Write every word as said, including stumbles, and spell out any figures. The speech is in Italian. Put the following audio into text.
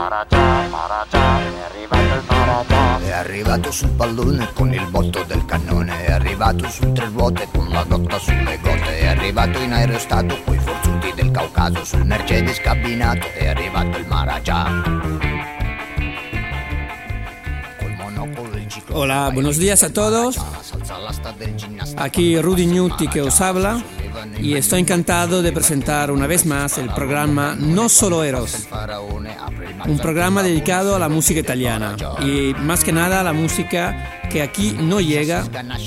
Maharaja, Maharaja, è arrivato il Maharaja. È arrivato sul pallone con il botto del cannone, è arrivato su tre ruote con la gotta sulle gote, è arrivato in aerostato coi forzuti del Caucaso, sul Mercedes cabinato, è arrivato il Maharaja. Hola, buenos días a todos. Aquí Rudy Ñuti que os habla y estoy encantado de presentar una vez más el programa No Solo Eros, un programa dedicado a la música italiana y más que nada a la música que aquí no llega